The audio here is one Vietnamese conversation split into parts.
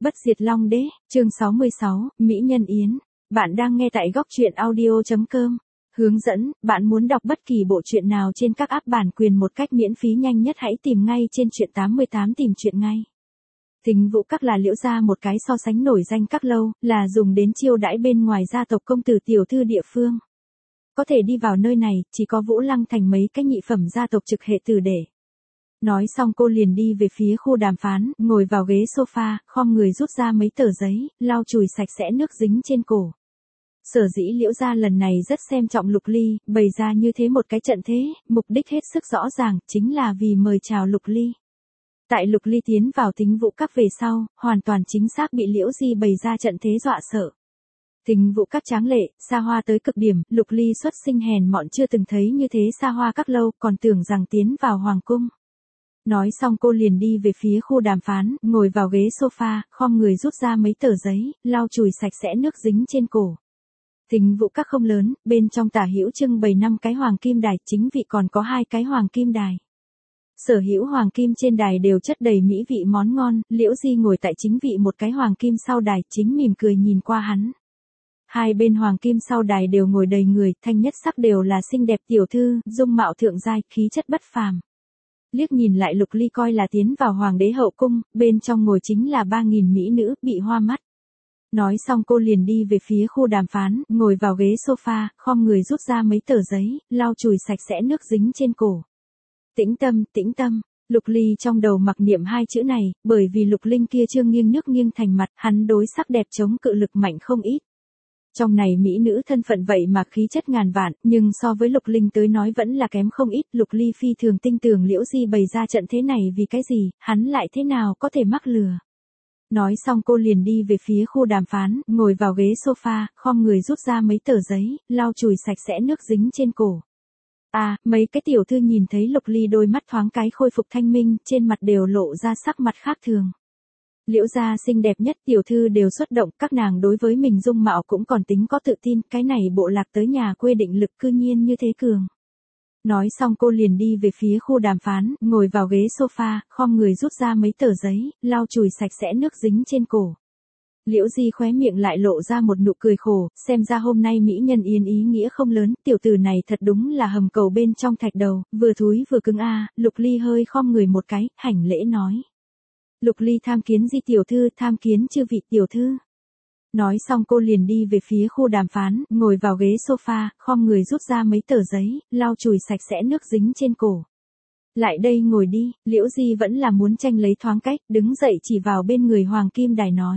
Bất diệt Long Đế, chương 66, Mỹ Nhân Yến. Bạn đang nghe tại góc truyện audio.com. Hướng dẫn, bạn muốn đọc bất kỳ bộ truyện nào trên các app bản quyền một cách miễn phí nhanh nhất hãy tìm ngay trên truyện 88 tìm truyện ngay. Thính Vũ Các là Liễu gia một cái so sánh nổi danh các lâu, là dùng đến chiêu đãi bên ngoài gia tộc công tử tiểu thư địa phương. Có thể đi vào nơi này, chỉ có Vũ Lăng Thành mấy cái nhị phẩm gia tộc trực hệ tử để. Nói xong cô liền đi về phía khu đàm phán, ngồi vào ghế sofa, khom người rút ra mấy tờ giấy, lau chùi sạch sẽ nước dính trên cổ. Sở dĩ Liễu gia lần này rất xem trọng Lục Ly, bày ra như thế một cái trận thế, mục đích hết sức rõ ràng, chính là vì mời chào Lục Ly. Tại Lục Ly tiến vào Thính Vũ Các về sau, hoàn toàn chính xác bị Liễu Di bày ra trận thế dọa sợ. Thính Vũ Các tráng lệ, xa hoa tới cực điểm, Lục Ly xuất sinh hèn mọn chưa từng thấy như thế xa hoa các lâu, còn tưởng rằng tiến vào hoàng cung. Nói xong cô liền đi về phía khu đàm phán, ngồi vào ghế sofa, khom người rút ra mấy tờ giấy, lau chùi sạch sẽ nước dính trên cổ. Thính Vũ Các không lớn, bên trong tả hữu trưng bày 5 cái hoàng kim đài, chính vị còn có 2 cái hoàng kim đài. Sở hữu hoàng kim trên đài đều chất đầy mỹ vị món ngon, Liễu Di ngồi tại chính vị một cái hoàng kim sau đài, chính mỉm cười nhìn qua hắn. Hai bên hoàng kim sau đài đều ngồi đầy người, thanh nhất sắc đều là xinh đẹp tiểu thư, dung mạo thượng giai, khí chất bất phàm. Liếc nhìn lại Lục Ly coi là tiến vào hoàng đế hậu cung, bên trong ngồi chính là 3.000 mỹ nữ, bị hoa mắt. Nói xong cô liền đi về phía khu đàm phán, ngồi vào ghế sofa, khom người rút ra mấy tờ giấy, lau chùi sạch sẽ nước dính trên cổ. Tĩnh tâm, Lục Ly trong đầu mặc niệm 2 chữ này, bởi vì Lục Linh kia trương nghiêng nước nghiêng thành mặt, hắn đối sắc đẹp chống cự lực mạnh không ít. Trong này mỹ nữ thân phận vậy mà khí chất ngàn vạn, nhưng so với Lục Linh tới nói vẫn là kém không ít. Lục Ly phi thường tin tưởng Liễu Di bày ra trận thế này vì cái gì, hắn lại thế nào có thể mắc lừa. Nói xong cô liền đi về phía khu đàm phán, ngồi vào ghế sofa, khom người rút ra mấy tờ giấy, lau chùi sạch sẽ nước dính trên cổ. Mấy cái tiểu thư nhìn thấy Lục Ly đôi mắt thoáng cái khôi phục thanh minh, trên mặt đều lộ ra sắc mặt khác thường. Liễu gia xinh đẹp nhất tiểu thư đều xuất động, các nàng đối với mình dung mạo cũng còn tính có tự tin, cái này bộ lạc tới nhà quê định lực cư nhiên như thế cường. Nói xong cô liền đi về phía khu đàm phán, ngồi vào ghế sofa, khom người rút ra mấy tờ giấy, lau chùi sạch sẽ nước dính trên cổ. Liễu Di khóe miệng lại lộ ra một nụ cười khổ, xem ra hôm nay Mỹ Nhân Yến ý nghĩa không lớn, tiểu tử này thật đúng là hầm cầu bên trong thạch đầu, vừa thúi vừa cứng Lục Ly hơi khom người một cái, hành lễ nói. Lục Ly tham kiến Di tiểu thư, tham kiến chư vị tiểu thư. Nói xong cô liền đi về phía khu đàm phán, ngồi vào ghế sofa, khom người rút ra mấy tờ giấy, lau chùi sạch sẽ nước dính trên cổ. Lại đây ngồi đi, Liễu Di vẫn là muốn tranh lấy thoáng cách, đứng dậy chỉ vào bên người hoàng kim đài nói.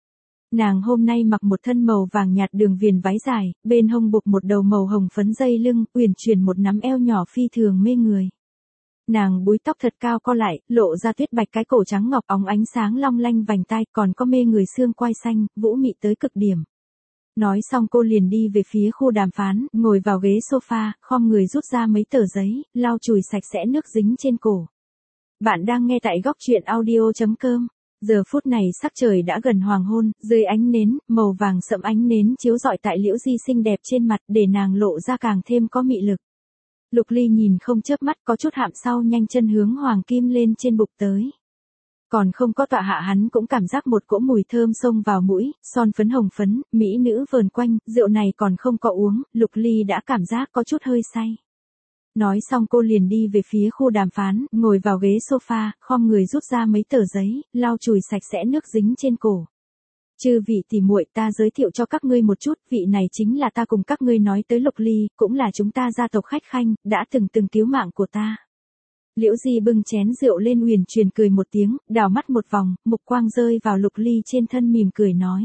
Nàng hôm nay mặc một thân màu vàng nhạt đường viền váy dài, bên hông buộc một đầu màu hồng phấn dây lưng, uyển chuyển một nắm eo nhỏ phi thường mê người. Nàng búi tóc thật cao co lại, lộ ra tuyết bạch cái cổ trắng ngọc óng ánh sáng long lanh vành tai, còn có mê người xương quai xanh, vũ mị tới cực điểm. Nói xong cô liền đi về phía khu đàm phán, ngồi vào ghế sofa, khom người rút ra mấy tờ giấy, lau chùi sạch sẽ nước dính trên cổ. Bạn đang nghe tại góc truyện audio.com. Giờ phút này sắc trời đã gần hoàng hôn, dưới ánh nến, màu vàng sẫm ánh nến chiếu rọi tại Liễu Di xinh đẹp trên mặt, để nàng lộ ra càng thêm có mị lực. Lục Ly nhìn không chớp mắt, có chút hạm sau nhanh chân hướng hoàng kim lên trên bục tới. Còn không có tọa hạ hắn cũng cảm giác một cỗ mùi thơm xông vào mũi, son phấn hồng phấn, mỹ nữ vờn quanh, rượu này còn không có uống, Lục Ly đã cảm giác có chút hơi say. Nói xong cô liền đi về phía khu đàm phán, ngồi vào ghế sofa, khom người rút ra mấy tờ giấy, lau chùi sạch sẽ nước dính trên cổ. Chư vị tỉ muội, ta giới thiệu cho các ngươi một chút, vị này chính là ta cùng các ngươi nói tới Lục Ly, cũng là chúng ta gia tộc khách khanh, đã từng cứu mạng của ta. Liễu Di bưng chén rượu lên uyển chuyển cười một tiếng, đảo mắt một vòng, mục quang rơi vào Lục Ly trên thân mỉm cười nói.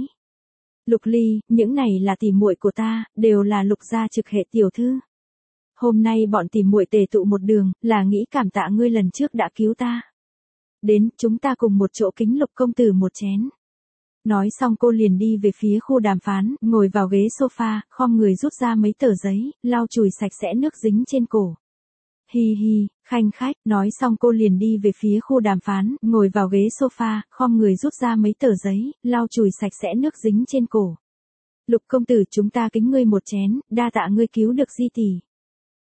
Lục Ly, những này là tỉ muội của ta, đều là Lục gia trực hệ tiểu thư. Hôm nay bọn tỉ muội tề tụ một đường, là nghĩ cảm tạ ngươi lần trước đã cứu ta. Đến, chúng ta cùng một chỗ kính Lục công tử một chén. Nói xong cô liền đi về phía khu đàm phán, ngồi vào ghế sofa, khom người rút ra mấy tờ giấy, lau chùi sạch sẽ nước dính trên cổ. Hi hi, khanh khách, nói xong cô liền đi về phía khu đàm phán, ngồi vào ghế sofa, khom người rút ra mấy tờ giấy, lau chùi sạch sẽ nước dính trên cổ. Lục công tử, chúng ta kính ngươi một chén, đa tạ ngươi cứu được Di tỷ.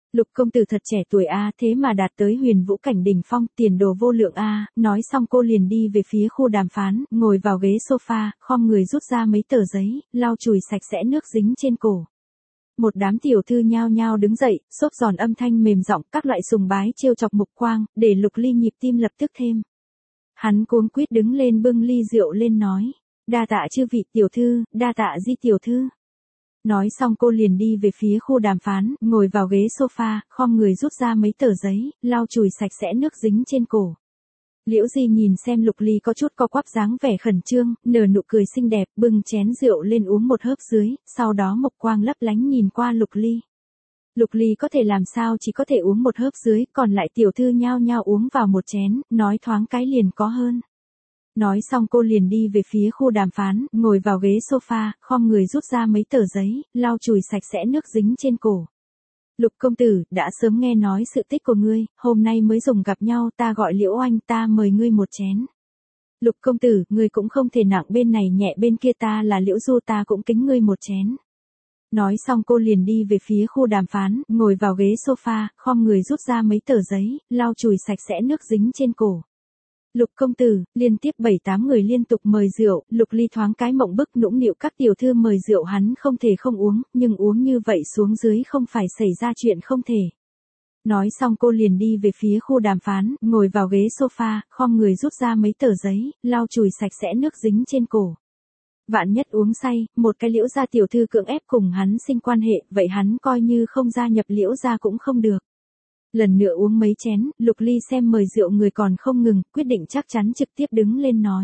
Lục công tử thật trẻ tuổi a, thế mà đạt tới huyền vũ cảnh đỉnh phong, tiền đồ vô lượng a. Nói xong cô liền đi về phía khu đàm phán, ngồi vào ghế sofa, khom người rút ra mấy tờ giấy, lau chùi sạch sẽ nước dính trên cổ. Một đám tiểu thư nhao nhao đứng dậy, xốp giòn âm thanh mềm giọng, các loại sùng bái trêu chọc mục quang, để Lục Ly nhịp tim lập tức thêm. Hắn cuống quýt đứng lên bưng ly rượu lên nói, đa tạ chư vị tiểu thư, đa tạ Di tiểu thư. Nói xong cô liền đi về phía khu đàm phán, ngồi vào ghế sofa, khom người rút ra mấy tờ giấy, lau chùi sạch sẽ nước dính trên cổ. Liễu Di nhìn xem Lục Ly có chút co quắp dáng vẻ khẩn trương, nở nụ cười xinh đẹp, bưng chén rượu lên uống một hớp dưới, sau đó mục quang lấp lánh nhìn qua Lục Ly. Lục Ly có thể làm sao chỉ có thể uống một hớp dưới, còn lại tiểu thư nhao nhao uống vào một chén, nói thoáng cái liền có hơn. Nói xong cô liền đi về phía khu đàm phán, ngồi vào ghế sofa, khom người rút ra mấy tờ giấy, lau chùi sạch sẽ nước dính trên cổ. Lục công tử, đã sớm nghe nói sự tích của ngươi, hôm nay mới dùng gặp nhau, ta gọi Liễu Oanh, ta mời ngươi một chén. Lục công tử, ngươi cũng không thể nặng bên này nhẹ bên kia, ta là Liễu Du, ta cũng kính ngươi một chén. Nói xong cô liền đi về phía khu đàm phán, ngồi vào ghế sofa, khom người rút ra mấy tờ giấy, lau chùi sạch sẽ nước dính trên cổ. Lục công tử, liên tiếp 7-8 người liên tục mời rượu, Lục Ly thoáng cái mộng bức nũng nịu, các tiểu thư mời rượu hắn không thể không uống, nhưng uống như vậy xuống dưới không phải xảy ra chuyện không thể. Nói xong cô liền đi về phía khu đàm phán, ngồi vào ghế sofa, khom người rút ra mấy tờ giấy, lau chùi sạch sẽ nước dính trên cổ. Vạn nhất uống say, một cái Liễu gia tiểu thư cưỡng ép cùng hắn sinh quan hệ, vậy hắn coi như không gia nhập Liễu gia cũng không được. Lần nữa uống mấy chén, Lục Ly xem mời rượu người còn không ngừng, quyết định chắc chắn trực tiếp đứng lên nói.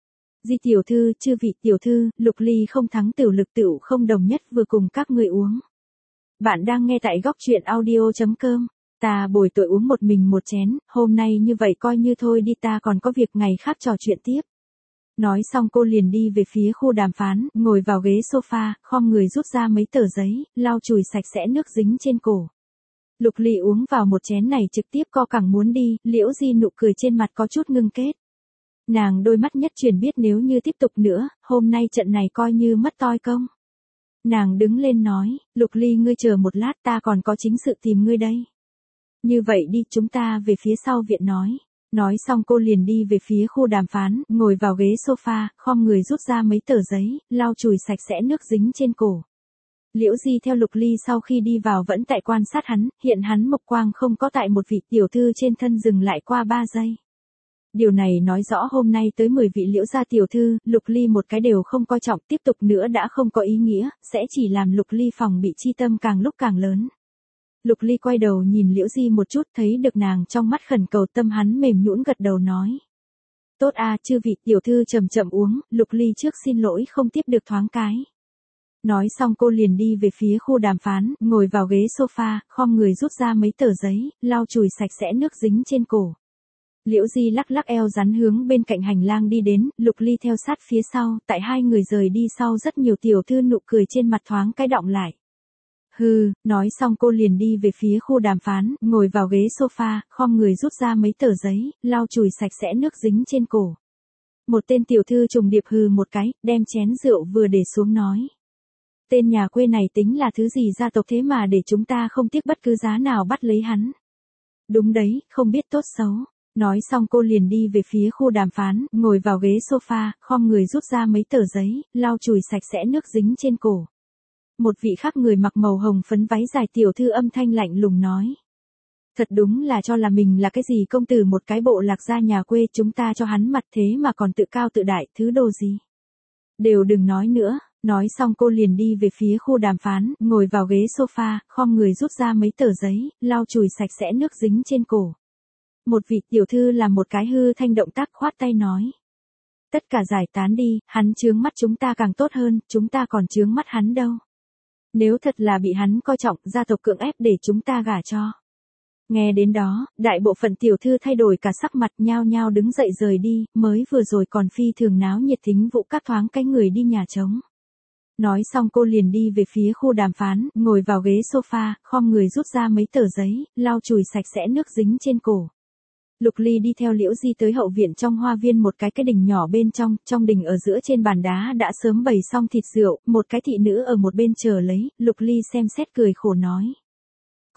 Di tiểu thư, chư vị tiểu thư, Lục Ly không thắng tửu lực tửu không đồng nhất vừa cùng các người uống. Bạn đang nghe tại góc truyện audio.com. Ta bồi tội uống một mình một chén, hôm nay như vậy coi như thôi đi, ta còn có việc ngày khác trò chuyện tiếp. Nói xong cô liền đi về phía khu đàm phán, ngồi vào ghế sofa, khom người rút ra mấy tờ giấy, lau chùi sạch sẽ nước dính trên cổ. Lục Ly uống vào một chén này trực tiếp co cẳng muốn đi, Liễu Di nụ cười trên mặt có chút ngưng kết. Nàng đôi mắt nhất truyền biết nếu như tiếp tục nữa, hôm nay trận này coi như mất toi công. Nàng đứng lên nói, Lục Ly ngươi chờ một lát, ta còn có chính sự tìm ngươi đây. Như vậy đi, chúng ta về phía sau viện nói. Nói xong cô liền đi về phía khu đàm phán, ngồi vào ghế sofa, khom người rút ra mấy tờ giấy, lau chùi sạch sẽ nước dính trên cổ. Liễu Di theo Lục Ly sau khi đi vào vẫn tại quan sát hắn, hiện hắn mục quang không có tại một vị tiểu thư trên thân dừng lại qua 3 giây. Điều này nói rõ hôm nay tới 10 vị Liễu gia tiểu thư, Lục Ly một cái đều không coi trọng, tiếp tục nữa đã không có ý nghĩa, sẽ chỉ làm Lục Ly phòng bị chi tâm càng lúc càng lớn. Lục Ly quay đầu nhìn Liễu Di một chút, thấy được nàng trong mắt khẩn cầu, tâm hắn mềm nhũn gật đầu nói. Tốt a, chư vị tiểu thư chậm chậm uống, Lục Ly trước xin lỗi không tiếp được thoáng cái. Nói xong cô liền đi về phía khu đàm phán, ngồi vào ghế sofa, khom người rút ra mấy tờ giấy, lau chùi sạch sẽ nước dính trên cổ. Liễu Di lắc lắc eo rắn hướng bên cạnh hành lang đi đến, Lục Ly theo sát phía sau, tại hai người rời đi sau rất nhiều tiểu thư nụ cười trên mặt thoáng cái đọng lại. Hừ, nói xong cô liền đi về phía khu đàm phán, ngồi vào ghế sofa, khom người rút ra mấy tờ giấy, lau chùi sạch sẽ nước dính trên cổ. Một tên tiểu thư trùng điệp hừ một cái, đem chén rượu vừa để xuống nói. Tên nhà quê này tính là thứ gì gia tộc thế mà để chúng ta không tiếc bất cứ giá nào bắt lấy hắn. Đúng đấy, không biết tốt xấu. Nói xong cô liền đi về phía khu đàm phán, ngồi vào ghế sofa, khom người rút ra mấy tờ giấy, lau chùi sạch sẽ nước dính trên cổ. Một vị khác người mặc màu hồng phấn váy dài tiểu thư âm thanh lạnh lùng nói. Thật đúng là cho là mình là cái gì công tử một cái bộ lạc gia nhà quê, chúng ta cho hắn mặt thế mà còn tự cao tự đại, thứ đồ gì. Đều đừng nói nữa. Nói xong cô liền đi về phía khu đàm phán, ngồi vào ghế sofa, khom người rút ra mấy tờ giấy, lau chùi sạch sẽ nước dính trên cổ. Một vị tiểu thư làm một cái hư thanh động tác khoát tay nói. Tất cả giải tán đi, hắn chướng mắt chúng ta càng tốt hơn, chúng ta còn chướng mắt hắn đâu. Nếu thật là bị hắn coi trọng, gia tộc cưỡng ép để chúng ta gả cho. Nghe đến đó, đại bộ phận tiểu thư thay đổi cả sắc mặt, nhao nhao đứng dậy rời đi, mới vừa rồi còn phi thường náo nhiệt Thính Vũ các thoáng cái người đi nhà trống. Nói xong cô liền đi về phía khu đàm phán, ngồi vào ghế sofa, khom người rút ra mấy tờ giấy, lau chùi sạch sẽ nước dính trên cổ. Lục Ly đi theo Liễu Di tới hậu viện trong hoa viên một cái đình nhỏ bên trong đình ở giữa trên bàn đá đã sớm bày xong thịt rượu, một cái thị nữ ở một bên chờ lấy, Lục Ly xem xét cười khổ nói.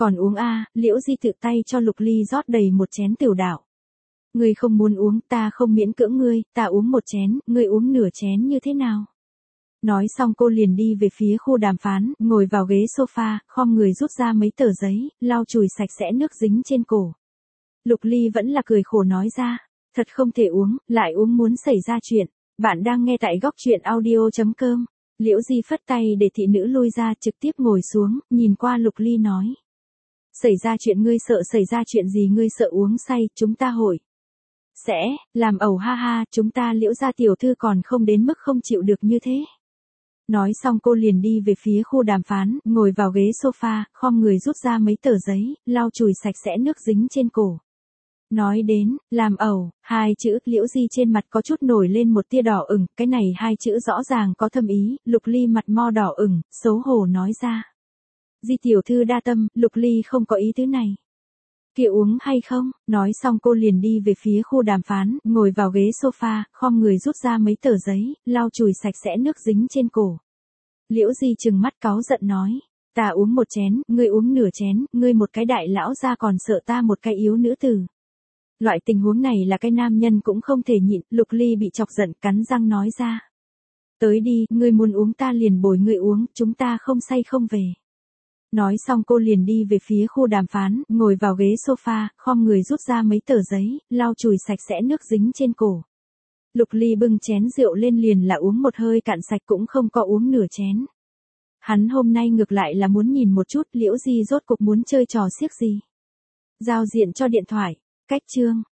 Còn uống a, Liễu Di tự tay cho Lục Ly rót đầy một chén tiểu đạo. Ngươi không muốn uống, ta không miễn cưỡng ngươi, ta uống một chén, ngươi uống nửa chén như thế nào? Nói xong cô liền đi về phía khu đàm phán, ngồi vào ghế sofa, khom người rút ra mấy tờ giấy, lau chùi sạch sẽ nước dính trên cổ. Lục Ly vẫn là cười khổ nói ra, thật không thể uống, lại uống muốn xảy ra chuyện. Bạn đang nghe tại góc truyện audio.com. Liễu Di phất tay để thị nữ lui ra, trực tiếp ngồi xuống, nhìn qua Lục Ly nói. Xảy ra chuyện ngươi sợ xảy ra chuyện gì, ngươi sợ uống say, chúng ta hội sẽ làm ẩu ha ha, chúng ta Liễu gia tiểu thư còn không đến mức không chịu được như thế. Nói xong cô liền đi về phía khu đàm phán, ngồi vào ghế sofa, khom người rút ra mấy tờ giấy, lau chùi sạch sẽ nước dính trên cổ. Nói đến, làm ẩu, hai chữ, Liễu Di trên mặt có chút nổi lên một tia đỏ ửng, cái này hai chữ rõ ràng có thâm ý, Lục Ly mặt mo đỏ ửng, xấu hổ nói ra. Di tiểu thư đa tâm, Lục Ly không có ý thứ này. Kia uống hay không? Nói xong cô liền đi về phía khu đàm phán, ngồi vào ghế sofa, khom người rút ra mấy tờ giấy, lau chùi sạch sẽ nước dính trên cổ. Liễu Di trừng mắt cáu giận nói, ta uống một chén, ngươi uống nửa chén, ngươi một cái đại lão ra còn sợ ta một cái yếu nữ tử. Loại tình huống này là cái nam nhân cũng không thể nhịn, Lục Ly bị chọc giận cắn răng nói ra. Tới đi, ngươi muốn uống ta liền bồi ngươi uống, chúng ta không say không về. Nói xong cô liền đi về phía khu đàm phán, ngồi vào ghế sofa, khom người rút ra mấy tờ giấy, lau chùi sạch sẽ nước dính trên cổ. Lục Ly bưng chén rượu lên liền là uống một hơi cạn sạch, cũng không có uống nửa chén. Hắn hôm nay ngược lại là muốn nhìn một chút Liễu Di rốt cuộc muốn chơi trò xiếc gì. Giao diện cho điện thoại, cách chương.